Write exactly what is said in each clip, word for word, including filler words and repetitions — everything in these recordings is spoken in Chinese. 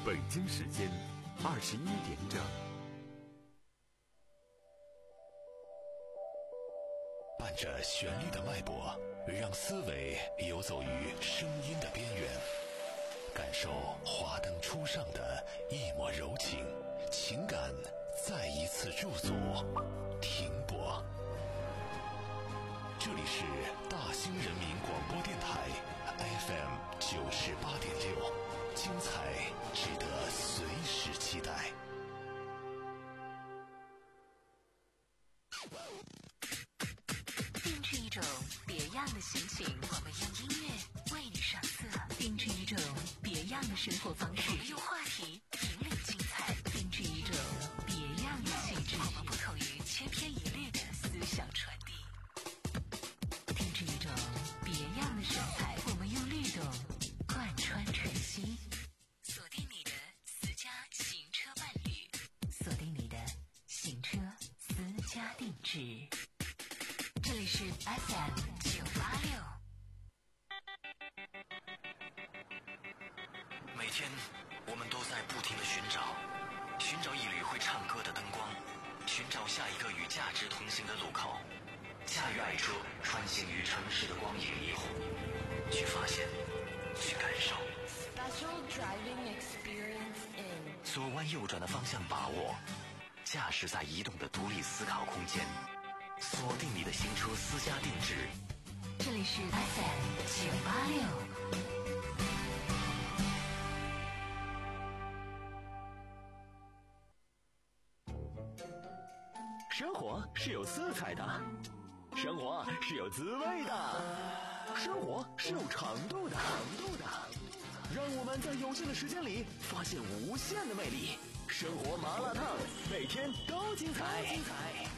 北京时间二十一点整。 伴着旋律的脉搏，让思维游走于声音的边缘，感受华灯初上的一抹柔情，情感再一次驻足停泊。这里是大兴人民广播电台 F M 九十八点六，精彩值得随时期待。 定制一种别样的心情，我们用音乐为你上色；定制一种别样的生活方式，我们用话题引领精彩；定制一种别样的气质，我们不同于千篇一律的思想传递；定制一种别样的神采，我们用律动贯穿晨曦。锁定你的私家行车伴侣，锁定你的行车私家定制。这里是 F M 九八六。 每天我们都在不停地寻找，寻找一缕会唱歌的灯光，寻找下一个与价值同行的路口，驾驭爱车穿行于城市的光影霓虹，去发现，去感受。 Special driving experience in 左弯右转的方向把握，驾驶在移动的独立思考空间。锁定你的新车私家定制， 这里是 F M 九八六。 生活是有色彩的，生活是有滋味的，生活是有长度的，长度的。让我们在有限的时间里发现无限的魅力。生活麻辣烫，每天都精彩。精彩。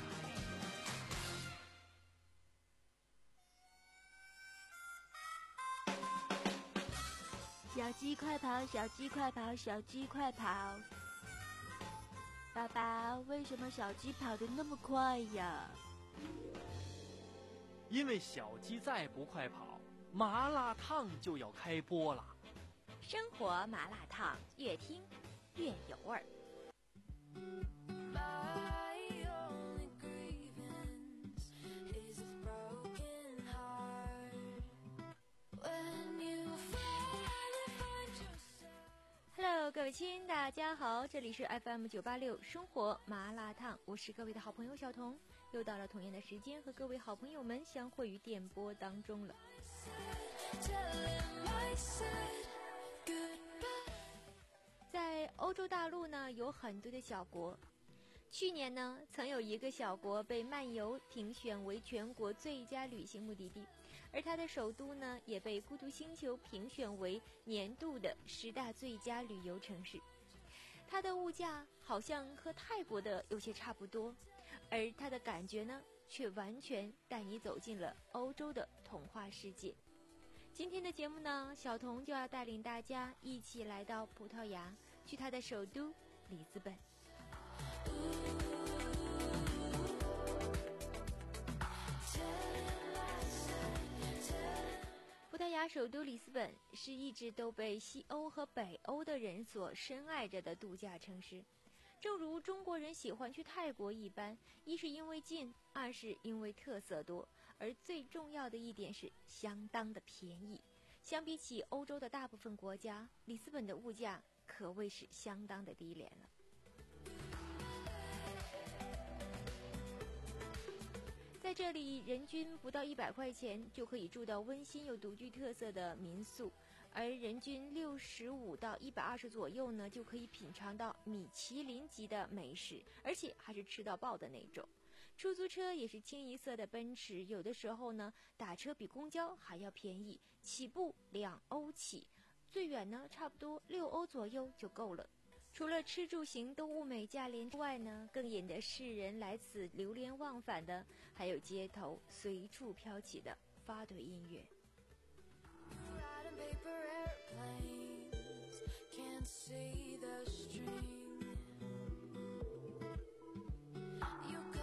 小鸡快跑，小鸡快跑，小鸡快跑！爸爸，为什么小鸡跑得那么快呀？ 因为小鸡再不快跑，麻辣烫就要开播了。 生活麻辣烫，越听越有味儿。Hello， 各位亲，大家好，这里是 F M 九八六生活麻辣烫，我是各位的好朋友小彤，又到了同样的时间和各位好朋友们相会于电波当中了。在欧洲大陆呢，有很多的小国。去年呢，曾有一个小国被漫游评选为全国最佳旅行目的地，而它的首都呢，也被孤独星球评选为年度的十大最佳旅游城市。它的物价好像和泰国的有些差不多，而它的感觉呢，却完全带你走进了欧洲的童话世界。今天的节目呢，小彤就要带领大家一起来到葡萄牙，去它的首都里斯本。葡萄牙首都里斯本是一直都被西欧和北欧的人所深爱着的度假城市，正如中国人喜欢去泰国一般，一是因为近，二是因为特色多，而最重要的一点是相当的便宜。相比起欧洲的大部分国家，里斯本的物价可谓是相当的低廉了。在这里，人均不到一百块钱就可以住到温馨又独具特色的民宿，而人均六十五到一百二十左右呢，就可以品尝到米其林级的美食，而且还是吃到爆的那种。出租车也是清一色的奔驰，有的时候呢，打车比公交还要便宜，起步两欧起，最远呢，差不多六欧左右就够了。除了吃住行都物美价廉之外呢，更引得世人来此流连忘返的，还有街头随处飘起的发队音乐。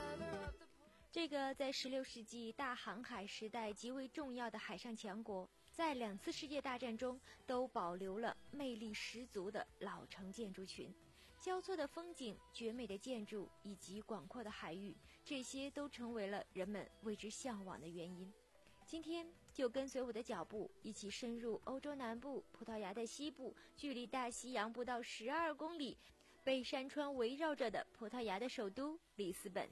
这个在十六世纪大航海时代极为重要的海上强国， 在两次世界大战中都保留了魅力十足的老城建筑群。交错的风景、绝美的建筑以及广阔的海域，这些都成为了人们为之向往的原因。今天就跟随我的脚步，一起深入欧洲南部、葡萄牙的西部，距离大西洋不到十二公里，被山川围绕着的葡萄牙的首都里斯本。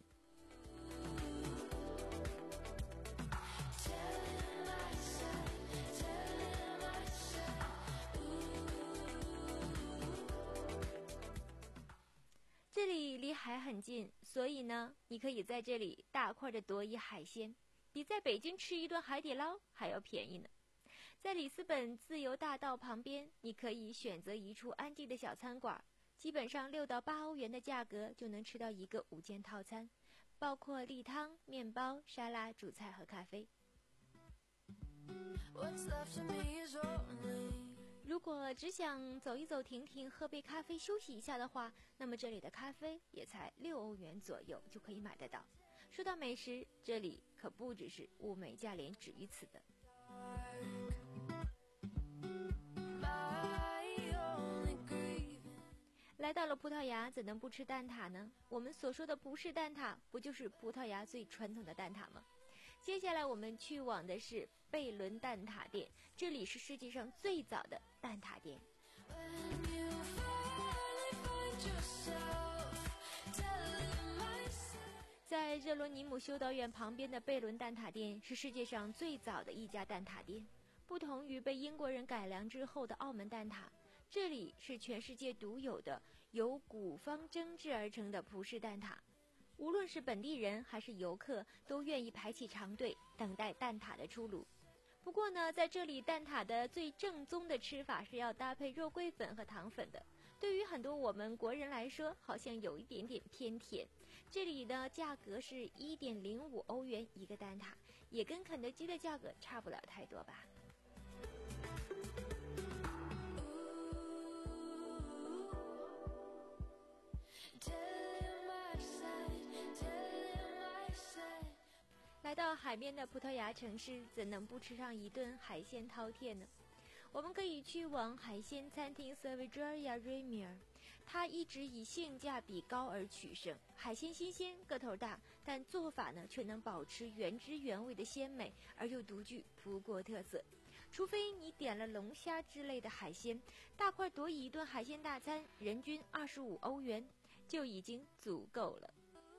这里离海很近，所以呢，你可以在这里大块的夺一海鲜，比在北京吃一顿海底捞还要便宜呢。在里斯本自由大道旁边，你可以选择一处安静的小餐馆，基本上六到八欧元的价格就能吃到一个午间套餐，包括例汤、面包、沙拉、主菜和咖啡。如果只想走一走停停喝杯咖啡休息一下的话，那么这里的咖啡也才六欧元左右就可以买得到。说到美食，这里可不只是物美价廉止于此的。来到了葡萄牙，怎能不吃蛋挞呢？我们所说的葡式蛋挞，不就是葡萄牙最传统的蛋挞吗？接下来我们去往的是贝伦蛋挞店，这里是世界上最早的蛋挞店。在热罗尼姆修道院旁边的贝伦蛋挞店是世界上最早的一家蛋挞店，不同于被英国人改良之后的澳门蛋挞，这里是全世界独有的由古方蒸制而成的葡式蛋挞。无论是本地人还是游客，都愿意排起长队等待蛋挞的出炉。不过呢，在这里蛋挞的最正宗的吃法是要搭配肉桂粉和糖粉的。对于很多我们国人来说，好像有一点点偏甜。这里的价格是 一点零五欧元一个蛋挞，也跟肯德基的价格差不了太多吧。来到海边的葡萄牙城市，怎能不吃上一顿海鲜饕餮呢？我们可以去往海鲜餐厅 Cervejaria Remier， 它一直以性价比高而取胜，海鲜新鲜，个头大，但做法呢却能保持原汁原味的鲜美，而又独具葡国特色。除非你点了龙虾之类的海鲜，大块夺以一顿海鲜大餐，人均二十五欧元就已经足够了。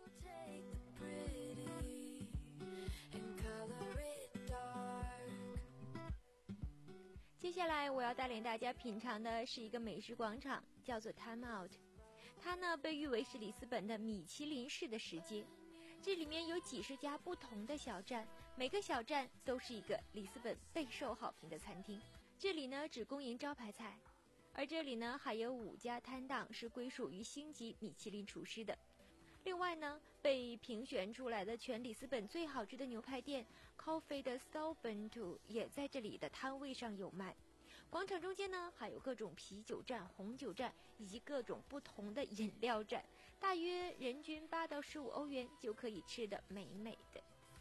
接下来我要带领大家品尝的是一个美食广场，叫做 Time Out。 它呢被誉为是里斯本的米其林式的食街，这里面有几十家不同的小站，每个小站都是一个里斯本备受好评的餐厅。这里呢只供应招牌菜，而这里呢还有五家摊档是归属于星级米其林厨师的。另外呢，被评选出来的全里斯本最好吃的牛排店 Coffee 的 Sal Bento 也在这里的摊位上有卖。广场中间呢还有各种啤酒站、红酒站以及各种不同的饮料站，大约人均八到十五欧元就可以吃得美美的。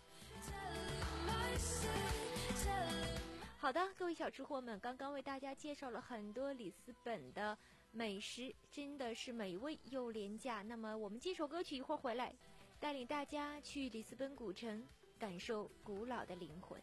好的，各位小吃货们，刚刚为大家介绍了很多里斯本的美食，真的是美味又廉价。那么我们这首歌曲一会儿回来，带领大家去里斯本古城，感受古老的灵魂。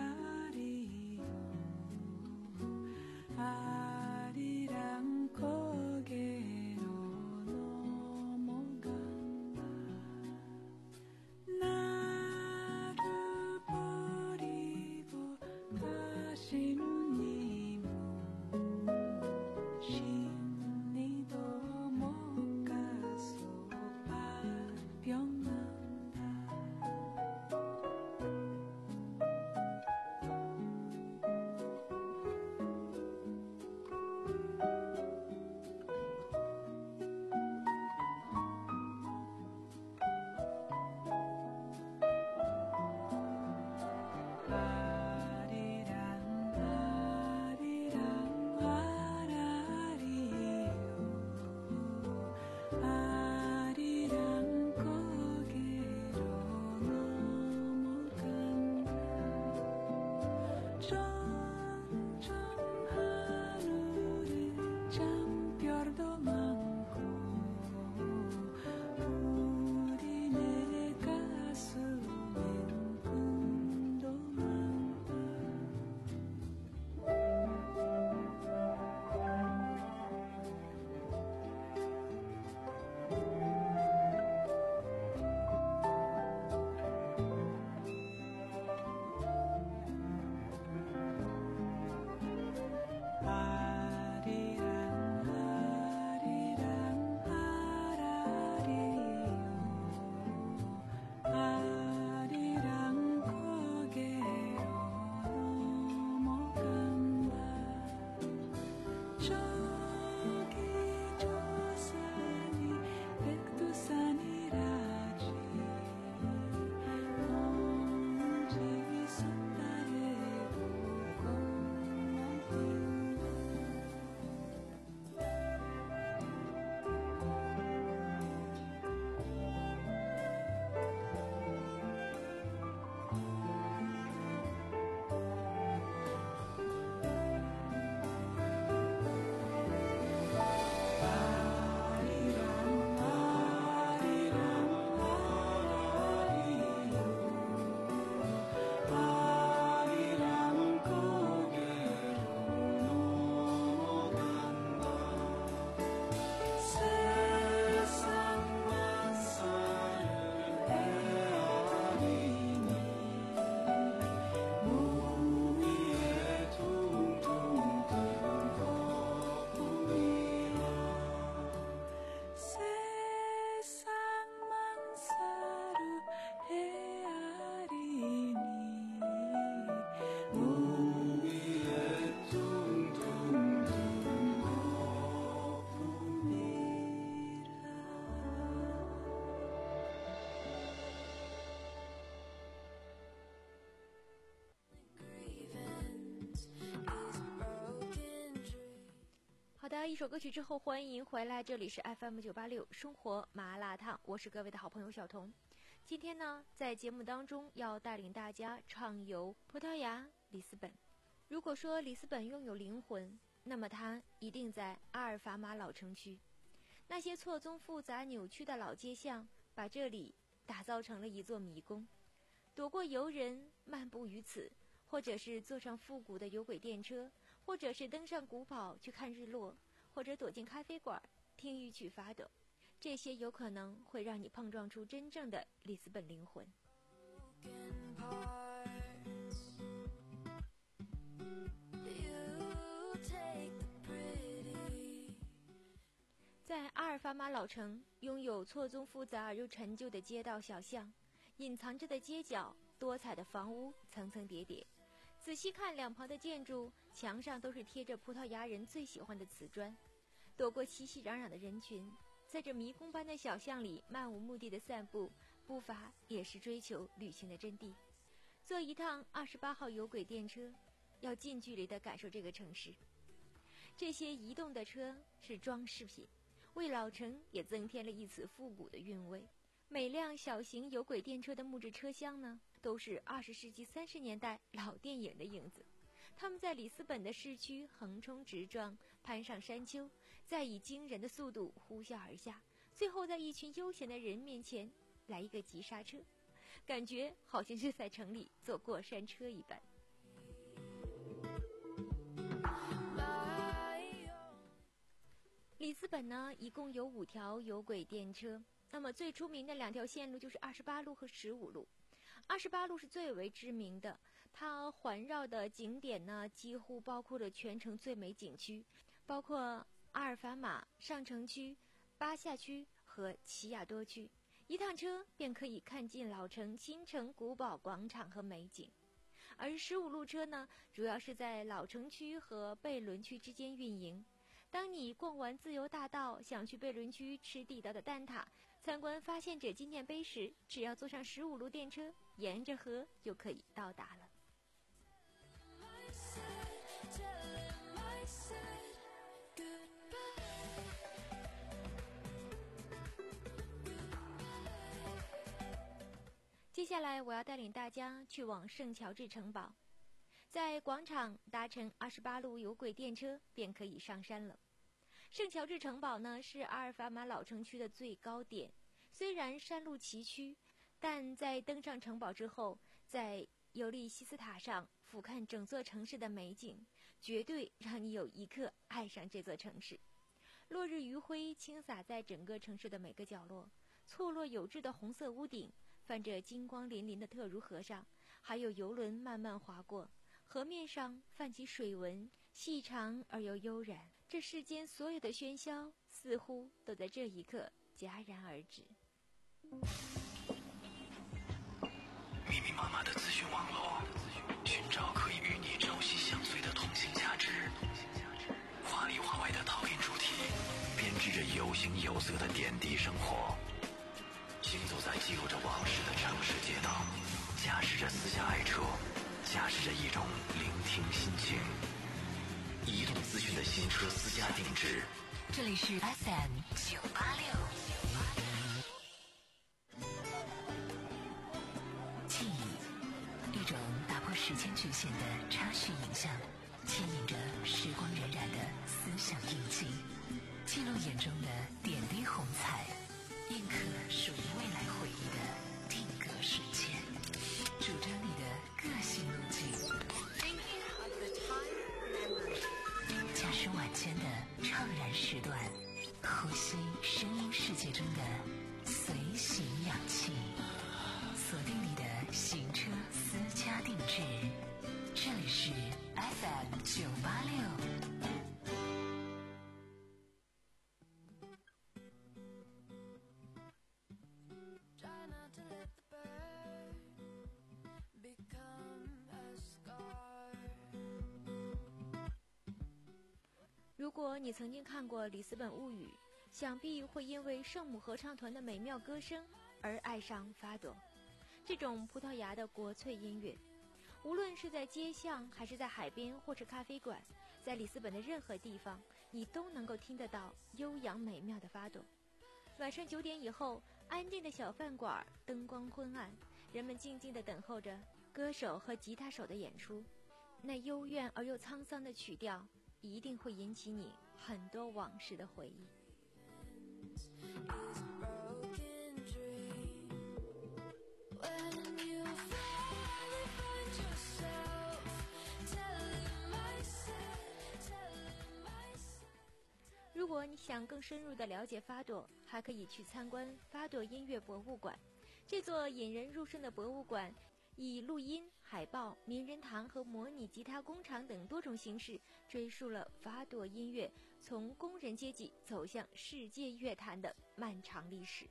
Arirang ko 的，一首歌曲之后，欢迎回来，这里是 F M 九八六生活麻辣烫，我是各位的好朋友小彤。今天呢，在节目当中要带领大家畅游葡萄牙里斯本。如果说里斯本拥有灵魂，那么它一定在阿尔法马老城区。那些错综复杂扭曲的老街巷，把这里打造成了一座迷宫。躲过游人漫步于此，或者是坐上复古的有轨电车，或者是登上古堡去看日落，或者躲进咖啡馆听一曲发抖，这些有可能会让你碰撞出真正的里斯本灵魂。在阿尔法马老城，拥有错综复杂而又陈旧的街道小巷，隐藏着的街角，多彩的房屋层层叠叠。仔细看两旁的建筑，墙上都是贴着葡萄牙人最喜欢的瓷砖。躲过熙熙攘攘的人群，在这迷宫般的小巷里漫无目的的散步，步伐也是追求旅行的真谛。坐一趟二十八号有轨电车，要近距离地感受这个城市。这些移动的车是装饰品，为老城也增添了一丝复古的韵味。每辆小型有轨电车的木质车厢呢，都是二十世纪三十年代老电影的影子。他们在里斯本的市区横冲直撞，攀上山丘，再以惊人的速度呼啸而下，最后在一群悠闲的人面前来一个急刹车，感觉好像是在城里坐过山车一般。里斯本呢，一共有五条有轨电车，那么最出名的两条线路就是二十八路和十五路。二十八路是最为知名的，它环绕的景点呢，几乎包括了全城最美景区，包括阿尔法马、上城区、巴夏区和奇亚多区。一趟车便可以看尽老城、新城、古堡、广场和美景。而十五路车呢，主要是在老城区和贝伦区之间运营。当你逛完自由大道，想去贝伦区吃地道的蛋挞，参观发现者纪念碑时，只要坐上十五路电车，沿着河就可以到达了。接下来我要带领大家去往圣乔治城堡，在广场搭乘二十八路有轨电车便可以上山了。圣乔治城堡呢，是阿尔法马老城区的最高点，虽然山路崎岖，但在登上城堡之后，在尤利西斯塔上俯瞰整座城市的美景，绝对让你有一刻爱上这座城市。落日余晖倾洒在整个城市的每个角落，错落有致的红色屋顶泛着金光粼粼的特如河上，还有游轮慢慢划过，河面上泛起水纹，细长而又悠然。这世间所有的喧嚣似乎都在这一刻戛然而止。 密密麻麻的资讯网络，寻找可以与你朝夕相随的通信价值。华里华外的陶冶主题，编织着有形有色的点滴生活。行走在记录着往事的城市街道，驾驶着私家爱车，驾驶着一种聆听心情。移动资讯的新车私家定制， 这里是 F M 九八六。记忆，一种打破时间局限的插叙影像，牵引着时光荏苒的思想印记，记录眼中的点滴红彩，印刻属于未来回忆的定格瞬间，主张你的个性路径。驾驶晚间的怅然时段，呼吸声音世界中的随行氧气，锁定你的行车私家定制，这里是 F M 九八六。 如果你曾经看过《里斯本物语》，想必会因为圣母合唱团的美妙歌声而爱上发朵。这种葡萄牙的国粹音乐，无论是在街巷，还是在海边，或是咖啡馆，在里斯本的任何地方， 你都能够听得到悠扬美妙的发朵。晚上九点以后，安静的小饭馆，灯光昏暗，人们静静地等候着歌手和吉他手的演出。那幽怨而又沧桑的曲调，一定会引起你很多往事的回忆。如果你想更深入地了解发朵，还可以去参观发朵音乐博物馆。这座引人入胜的博物馆以录音、海报、名人堂和模拟吉他工厂等多种形式，追溯了发朵音乐从工人阶级走向世界乐坛的漫长历史。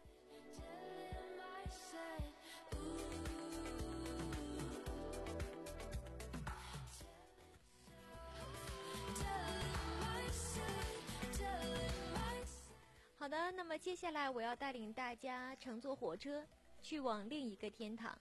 好的，那么接下来我要带领大家乘坐火车去往另一个天堂。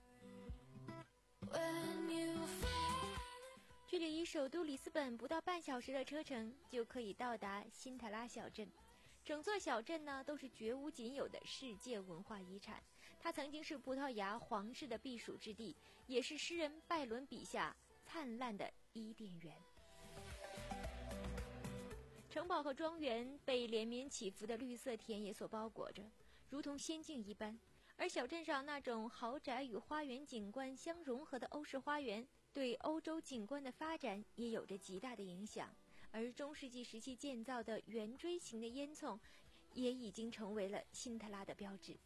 距离首都里斯本不到半小时的车程，就可以到达辛特拉小镇。整座小镇呢，都是绝无仅有的世界文化遗产。它曾经是葡萄牙皇室的避暑之地，也是诗人拜伦笔下灿烂的伊甸园。城堡和庄园被连绵起伏的绿色田野所包裹着，如同仙境一般。而小镇上那种豪宅与花园景观相融合的欧式花园，对欧洲景观的发展也有着极大的影响。而中世纪时期建造的圆锥形的烟囱，也已经成为了辛特拉的标志。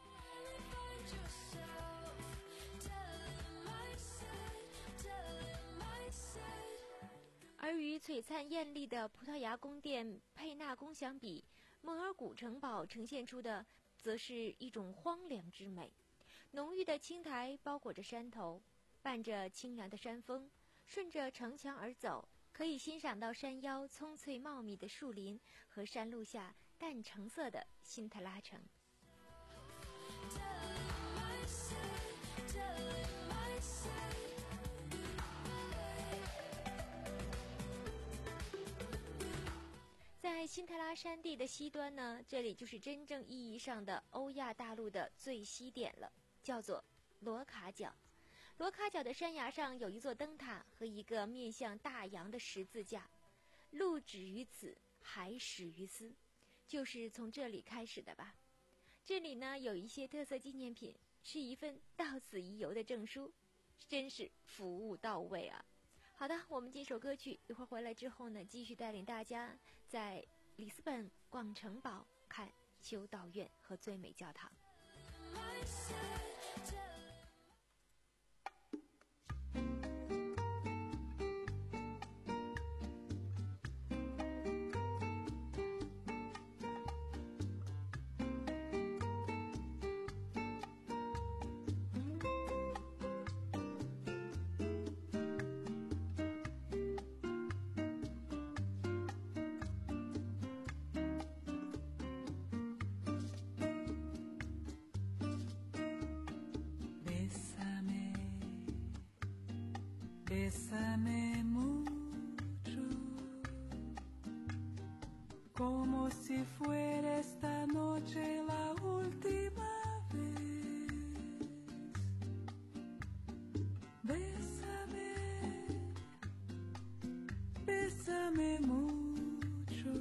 而与璀璨艳丽的葡萄牙宫殿佩纳宫相比，蒙尔古城堡呈现出的则是一种荒凉之美。浓郁的青苔包裹着山头，伴着清凉的山风，顺着城墙而走，可以欣赏到山腰葱翠茂密的树林和山路下淡橙色的辛特拉城。在辛特拉山地的西端呢，这里就是真正意义上的欧亚大陆的最西点了，叫做罗卡角。罗卡角的山崖上有一座灯塔和一个面向大洋的十字架，路止于此，海始于斯，就是从这里开始的吧。这里呢有一些特色纪念品，是一份到此一游的证书，真是服务到位啊。好的，我们进首歌曲，一会儿回来之后呢，继续带领大家在里斯本逛城堡，看修道院和最美教堂。 Bésame mucho, como si fuera esta noche la última vez. Bésame, bésame mucho,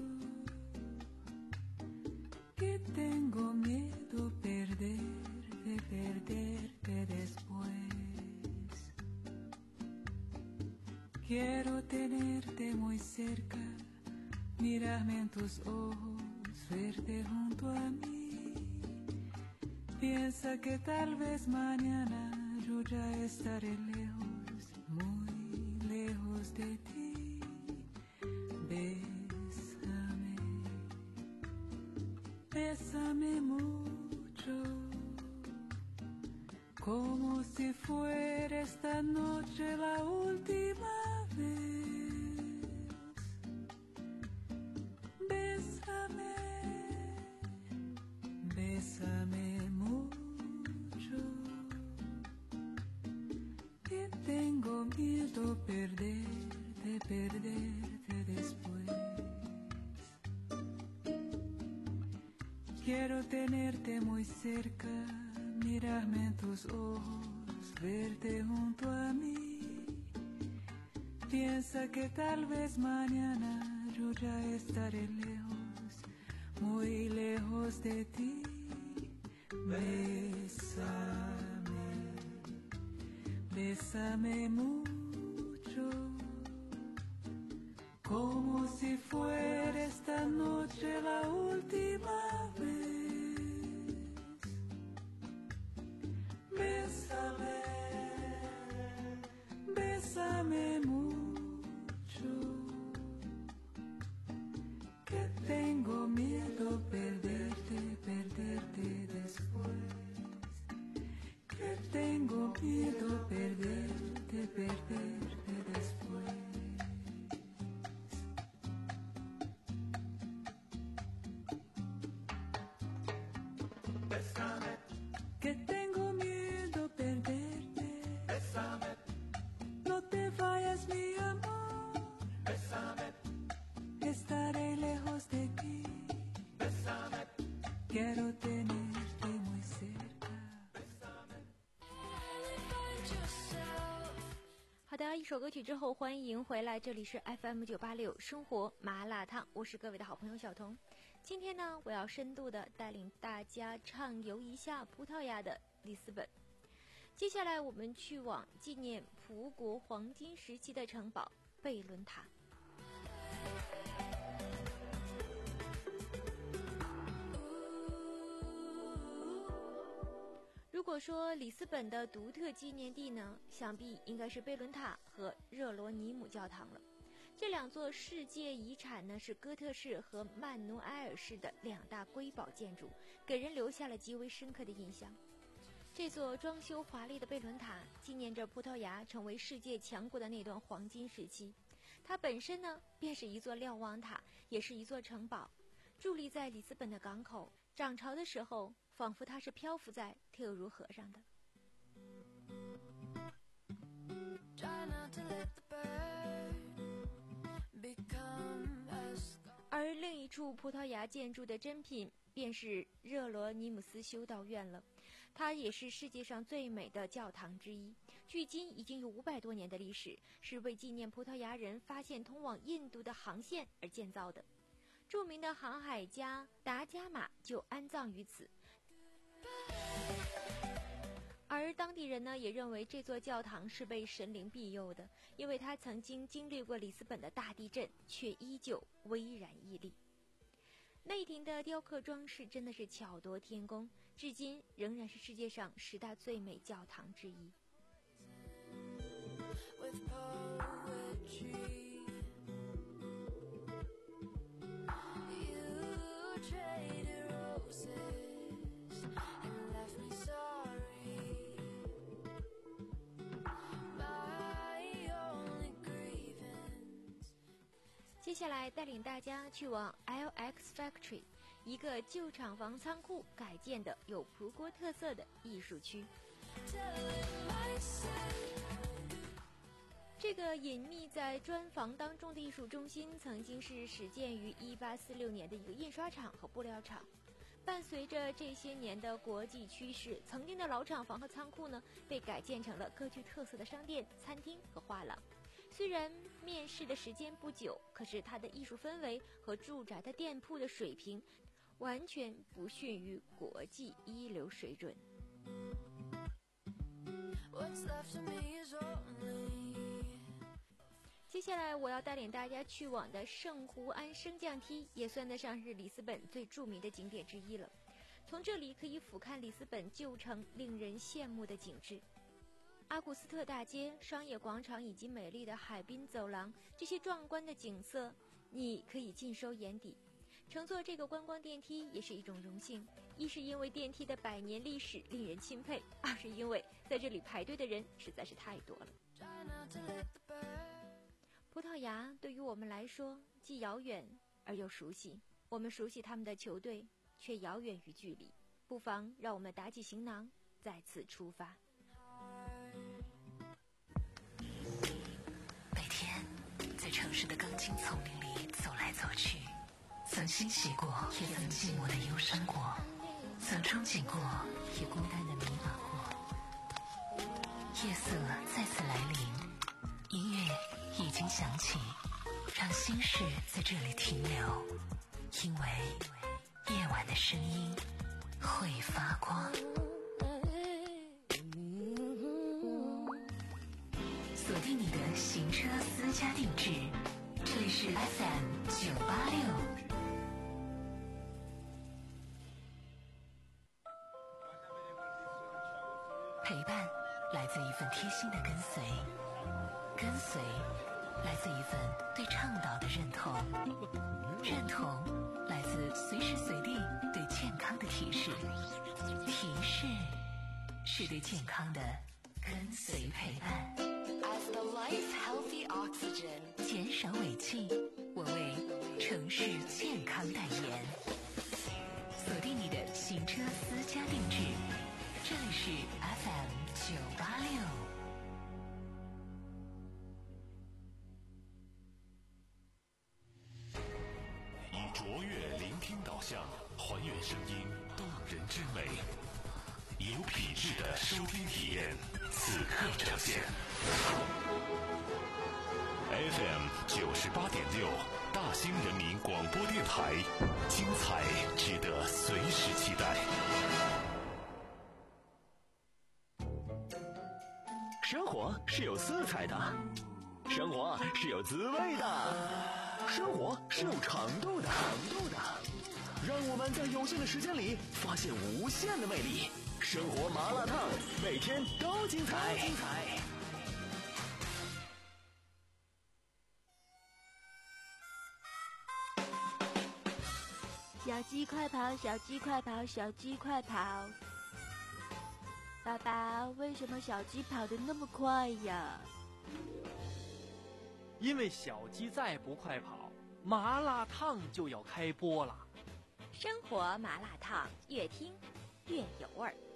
que tengo miedo perderte, perderte después. Quiero tenerte muy cerca, mirarme en tus ojos, verte junto a mí. Piensa que tal vez mañana yo ya estaré lejos, muy lejos de ti. Bésame, bésame mucho, como si fuera esta noche la última vez. Bésame, bésame mucho, que tengo miedo perderte, perderte después. Quiero tenerte muy cerca, mirarme en tus ojos, verte junto a mí. Piensa que tal vez mañana yo ya estaré lejos, muy lejos de ti. Bésame, bésame mucho, como si fuera esta noche la última vez. Bésame, bésame mucho, que tengo miedo perderte, perderte después. Que tengo miedo perderte, perderte después. Bésame. Que tengo miedo perderte. Bésame. No te vayas, mi amor. Bésame. Estaré lejos de ti. Bésame. Quiero tenerte muy cerca. Bésame. 好的，一首歌曲之后，欢迎回来，这里是 F M 九八六生活麻辣烫，我是各位的好朋友小彤。今天呢，我要深度的带领大家畅游一下葡萄牙的里斯本。接下来我们去往纪念葡国黄金时期的城堡贝伦塔。如果说里斯本的独特纪念地呢，想必应该是贝伦塔和热罗尼姆教堂了。这两座世界遗产呢，是哥特式和曼努埃尔式的两大瑰宝建筑，给人留下了极为深刻的印象。这座装修华丽的贝伦塔纪念着葡萄牙成为世界强国的那段黄金时期。它本身呢，便是一座瞭望塔，也是一座城堡，伫立在里斯本的港口。涨潮的时候，仿佛它是漂浮在特茹河上的。而另一处葡萄牙建筑的珍品便是热罗尼姆斯修道院了，它也是世界上最美的教堂之一，距今已经有五百多年的历史，是为纪念葡萄牙人发现通往印度的航线而建造的。著名的航海家达伽马就安葬于此，而当地人呢也认为这座教堂是被神灵庇佑的，因为它曾经经历过里斯本的大地震，却依旧巍然屹立。内廷的雕刻装饰真的是巧夺天工，至今仍然是世界上十大最美教堂之一。接下来带领大家去往 L X Factory， 一个旧厂房仓库改建的有葡国特色的艺术区。这个隐秘在砖房当中的艺术中心，曾经是始建于一八四六年的一个印刷厂和布料厂。伴随着这些年的国际趋势，曾经的老厂房和仓库呢，被改建成了各具特色的商店、餐厅和画廊。虽然面世的时间不久，可是它的艺术氛围和住宅的店铺的水平，完全不逊于国际一流水准。接下来我要带领大家去往的圣胡安升降梯，也算得上是里斯本最著名的景点之一了。从这里可以俯瞰里斯本旧城令人羡慕的景致。阿古斯特大街、商业广场以及美丽的海滨走廊，这些壮观的景色你可以尽收眼底。乘坐这个观光电梯也是一种荣幸，一是因为电梯的百年历史令人钦佩，二是因为在这里排队的人实在是太多了。葡萄牙对于我们来说既遥远而又熟悉，我们熟悉他们的球队，却遥远于距离。不妨让我们打起行囊，再次出发。 每天在城市的钢筋丛林里走来走去，走曾欣喜过，也曾寂寞的忧伤过，曾憧憬过，也孤单的迷茫过。夜色再次来临，音乐已经响起，让心事在这里停留，因为夜晚的声音会发光。锁定你的行车私家定制，这里是 F M 九八六。陪伴来自一份贴心的跟随，跟随来自一份对倡导的认同，认同来自随时随地对健康的提示，提示是对健康的跟随陪伴。 As the life healthy oxygen， 减少尾气，我为城市健康代言。锁定你的行车私家定制，这里是 F M 九八六。 以卓越聆听导向，还原声音动人之美，有品质的收听体验，此刻呈现。F M 九十八点六，大兴人民广播电台，精彩值得随时期待。 生活是有色彩的，生活是有滋味的，生活是有长度的，长度的。让我们在有限的时间里发现无限的魅力。生活麻辣烫，每天都精彩。精彩。 小鸡快跑，小鸡快跑，小鸡快跑！爸爸，为什么小鸡跑得那么快呀？ 因为小鸡再不快跑，麻辣烫就要开播了。 生活麻辣烫，越听越有味儿。